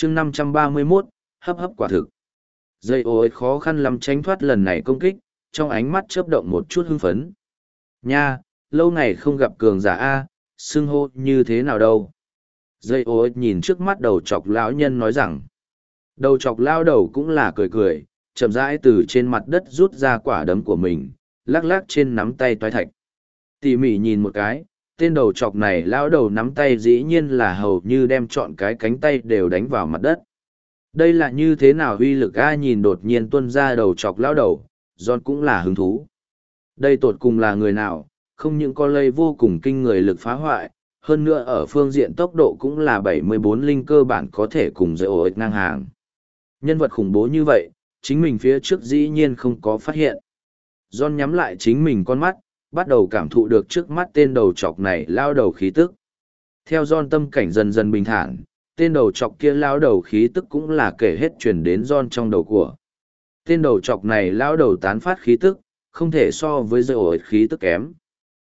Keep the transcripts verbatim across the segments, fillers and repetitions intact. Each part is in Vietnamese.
chương năm trăm ba mươi mốt, hấp hấp quả thực. Dây ô khó khăn lắm tránh thoát lần này công kích, trong ánh mắt chớp động một chút hưng phấn. Nha, lâu ngày không gặp cường giả A, xưng hô như thế nào đâu. Dây ô nhìn trước mắt đầu chọc lão nhân nói rằng. Đầu chọc lao đầu cũng là cười cười, chậm rãi từ trên mặt đất rút ra quả đấm của mình, lắc lắc trên nắm tay toái thạch. Tỉ mỉ nhìn một cái, tên đầu chọc này lão đầu nắm tay dĩ nhiên là hầu như đem trọn cái cánh tay đều đánh vào mặt đất. Đây là như thế nào uy lực A, nhìn đột nhiên tuôn ra đầu chọc lão đầu, John cũng là hứng thú. Đây tột cùng là người nào, không những có lây vô cùng kinh người lực phá hoại, hơn nữa ở phương diện tốc độ cũng là bảy mươi bốn linh cơ bản có thể cùng dây ổ ích ngang hàng. Nhân vật khủng bố như vậy, chính mình phía trước dĩ nhiên không có phát hiện. John nhắm lại chính mình con mắt, bắt đầu cảm thụ được trước mắt tên đầu chọc này lao đầu khí tức. Theo John tâm cảnh dần dần bình thản, tên đầu chọc kia lao đầu khí tức cũng là kể hết truyền đến John trong đầu của. Tên đầu chọc này lao đầu tán phát khí tức, không thể so với dây ổi khí tức kém.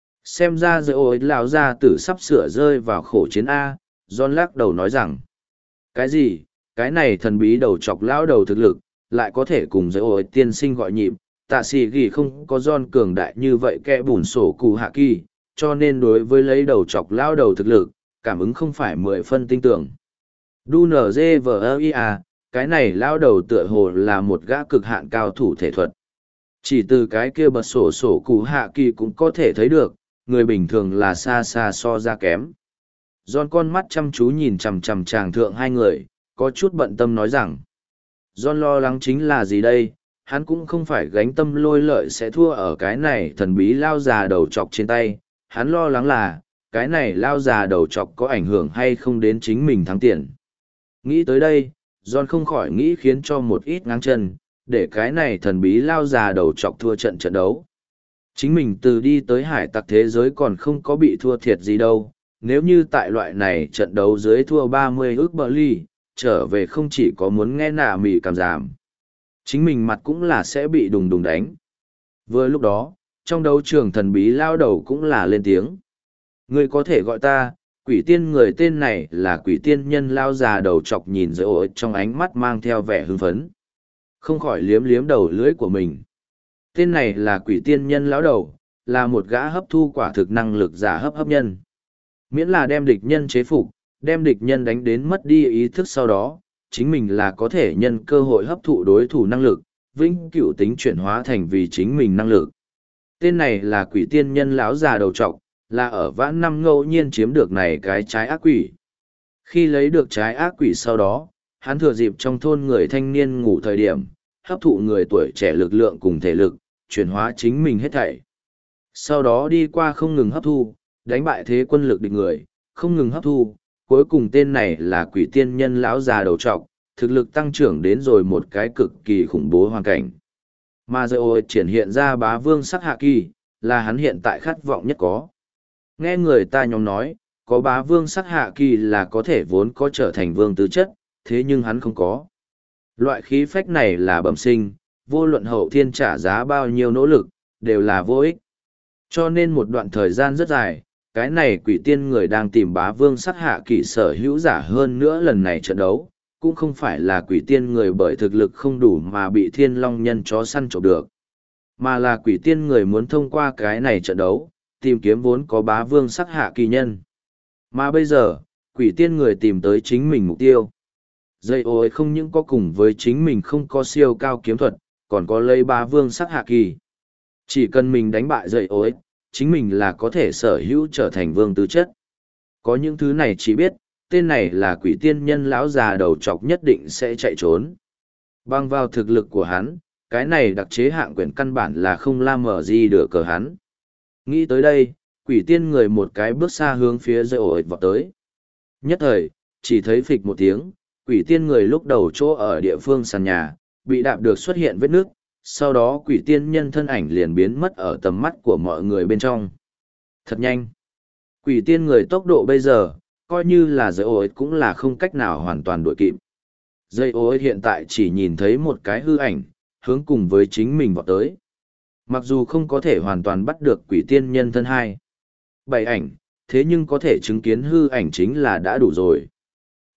Xem ra dây ổi lao ra tử sắp sửa rơi vào khổ chiến A, John lắc đầu nói rằng. Cái gì, cái này thần bí đầu chọc lao đầu thực lực, lại có thể cùng dây ổi tiên sinh gọi nhịp. Tạ sĩ ghi không có John cường đại như vậy kẻ bùn sổ cụ hạ kỳ, cho nên đối với lấy đầu chọc lao đầu thực lực, cảm ứng không phải mười phân tinh tưởng. đu en giê vê i a, cái này lao đầu tựa hồ là một gã cực hạn cao thủ thể thuật. Chỉ từ cái kia bật sổ sổ cụ hạ kỳ cũng có thể thấy được, người bình thường là xa xa so ra kém. John con mắt chăm chú nhìn chằm chằm chàng thượng hai người, có chút bận tâm nói rằng. John lo lắng chính là gì đây? Hắn cũng không phải gánh tâm lôi lợi sẽ thua ở cái này thần bí lao già đầu chọc trên tay. Hắn lo lắng là, cái này lao già đầu chọc có ảnh hưởng hay không đến chính mình thắng tiền. Nghĩ tới đây, John không khỏi nghĩ khiến cho một ít ngang chân, để cái này thần bí lao già đầu chọc thua trận trận đấu. Chính mình từ đi tới hải tặc thế giới còn không có bị thua thiệt gì đâu. Nếu như tại loại này trận đấu dưới thua ba mươi ước bờ ly, trở về không chỉ có muốn nghe nạ mỉ cảm giảm. Chính mình mặt cũng là sẽ bị đùng đùng đánh. Vừa lúc đó, trong đấu trường thần bí lao đầu cũng là lên tiếng. Người có thể gọi ta, quỷ tiên người tên này là quỷ tiên nhân lao già đầu chọc nhìn dễ ổi trong ánh mắt mang theo vẻ hưng phấn. Không khỏi liếm liếm đầu lưỡi của mình. Tên này là quỷ tiên nhân lão đầu, là một gã hấp thu quả thực năng lực giả hấp hấp nhân. Miễn là đem địch nhân chế phục, đem địch nhân đánh đến mất đi ý thức sau đó, chính mình là có thể nhân cơ hội hấp thụ đối thủ năng lực, vĩnh cửu tính chuyển hóa thành vì chính mình năng lực. Tên này là quỷ tiên nhân lão già đầu trọc, là ở vãn năm ngẫu nhiên chiếm được này cái trái ác quỷ. Khi lấy được trái ác quỷ sau đó, hắn thừa dịp trong thôn người thanh niên ngủ thời điểm, hấp thụ người tuổi trẻ lực lượng cùng thể lực, chuyển hóa chính mình hết thảy. Sau đó đi qua không ngừng hấp thu, đánh bại thế quân lực địch người, không ngừng hấp thu, cuối cùng tên này là quỷ tiên nhân lão già đầu trọc, thực lực tăng trưởng đến rồi một cái cực kỳ khủng bố hoàn cảnh. Mà rồi triển hiện ra bá vương sắc hạ kỳ, là hắn hiện tại khát vọng nhất có. Nghe người ta nhóm nói, có bá vương sắc hạ kỳ là có thể vốn có trở thành vương tứ chất, thế nhưng hắn không có. Loại khí phách này là bẩm sinh, vô luận hậu thiên trả giá bao nhiêu nỗ lực, đều là vô ích. Cho nên một đoạn thời gian rất dài, cái này quỷ tiên người đang tìm bá vương sắc hạ kỳ sở hữu giả hơn nữa lần này trận đấu, cũng không phải là quỷ tiên người bởi thực lực không đủ mà bị thiên long nhân chó săn trộm được, mà là quỷ tiên người muốn thông qua cái này trận đấu, tìm kiếm vốn có bá vương sắc hạ kỳ nhân. Mà bây giờ, quỷ tiên người tìm tới chính mình mục tiêu. Dây ôi không những có cùng với chính mình không có siêu cao kiếm thuật, còn có lấy bá vương sắc hạ kỳ. Chỉ cần mình đánh bại dây ôi, chính mình là có thể sở hữu trở thành vương tứ chất. Có những thứ này chỉ biết, tên này là quỷ tiên nhân lão già đầu chọc nhất định sẽ chạy trốn. Bằng vào thực lực của hắn, cái này đặc chế hạng quyển căn bản là không la mở gì được cờ hắn. Nghĩ tới đây, quỷ tiên người một cái bước xa hướng phía dây ổi vọt tới. Nhất thời, chỉ thấy phịch một tiếng, quỷ tiên người lúc đầu chỗ ở địa phương sàn nhà, bị đạp được xuất hiện vết nước, sau đó quỷ tiên nhân thân ảnh liền biến mất ở tầm mắt của mọi người bên trong. Thật nhanh. Quỷ tiên người tốc độ bây giờ, coi như là dây ổi cũng là không cách nào hoàn toàn đuổi kịp. Dây ổi hiện tại chỉ nhìn thấy một cái hư ảnh, hướng cùng với chính mình vọt tới. Mặc dù không có thể hoàn toàn bắt được quỷ tiên nhân thân hai, bảy ảnh, thế nhưng có thể chứng kiến hư ảnh chính là đã đủ rồi.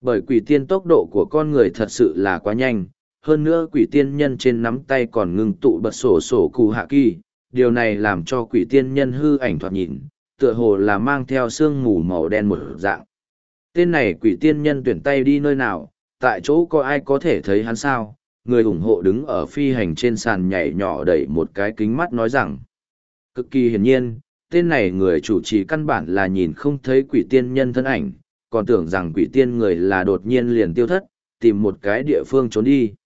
Bởi quỷ tiên tốc độ của con người thật sự là quá nhanh, hơn nữa quỷ tiên nhân trên nắm tay còn ngừng tụ bật sổ sổ cụ hạ kỳ, điều này làm cho quỷ tiên nhân hư ảnh thoạt nhìn, tựa hồ là mang theo sương mù màu đen một dạng. Tên này quỷ tiên nhân tuyển tay đi nơi nào, tại chỗ có ai có thể thấy hắn sao? Người ủng hộ đứng ở phi hành trên sàn nhảy nhỏ đẩy một cái kính mắt nói rằng, cực kỳ hiển nhiên, tên này người chủ trì căn bản là nhìn không thấy quỷ tiên nhân thân ảnh, còn tưởng rằng quỷ tiên người là đột nhiên liền tiêu thất, tìm một cái địa phương trốn đi.